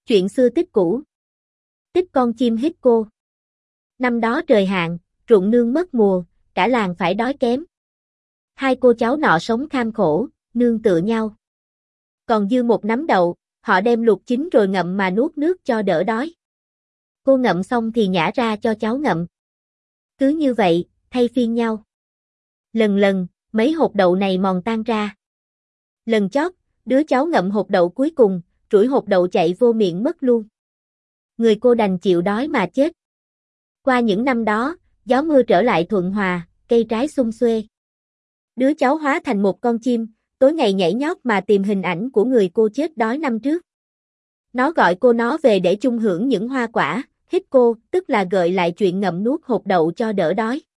Chuyện xưa tích cũ. Tích con chim hít cô. Năm đó trời hạn, ruộng nương mất mùa, cả làng phải đói kém. Hai cô cháu nọ sống kham khổ, nương tựa nhau. Còn dư một nắm đậu, họ đem luộc chín rồi ngậm mà nuốt nước cho đỡ đói. Cô ngậm xong thì nhả ra cho cháu ngậm. Cứ như vậy, thay phiên nhau. Lần lần, mấy hột đậu này mòn tan ra. Lần chót, đứa cháu ngậm hột đậu cuối cùng, trũi hột đậu chạy vô miệng mất luôn. Người cô đành chịu đói mà chết. Qua những năm đó, gió mưa trở lại thuận hòa, cây trái sum xuê. Đứa cháu hóa thành một con chim, tối ngày nhảy nhót mà tìm hình ảnh của người cô chết đói năm trước. Nó gọi cô nó về để chung hưởng những hoa quả, hít cô, tức là gợi lại chuyện ngậm nuốt hột đậu cho đỡ đói.